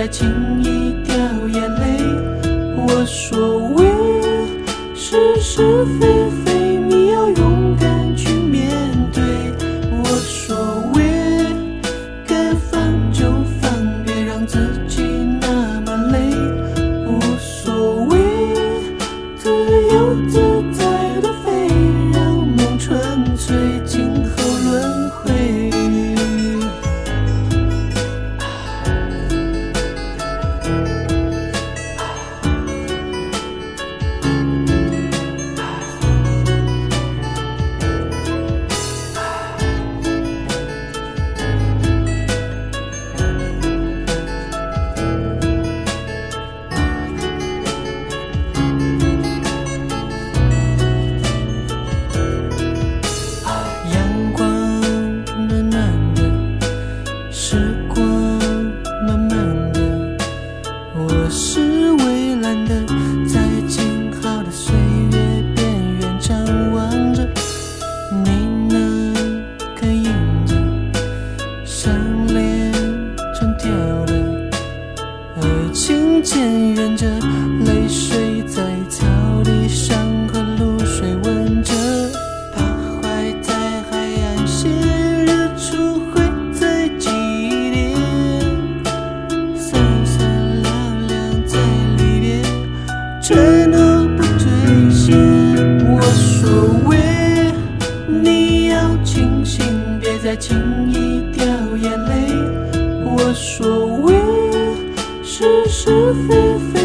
轻易掉眼泪。我所谓是是非非，你要勇敢去面对。我所谓该放就放，别让自己那么累。无所谓自由自在的飞，让梦纯粹，今后轮回。时光慢慢的，我是蔚蓝的，在静好的岁月边缘张望着。你呢，可映着项链穿掉了，爱情渐远着，泪水在草地上和露水吻着，徘徊在海岸线，日出会在几点，闪闪亮亮在里边，承诺不兑现。我所谓你要清醒，别再轻易掉眼泪。我所谓是是非非，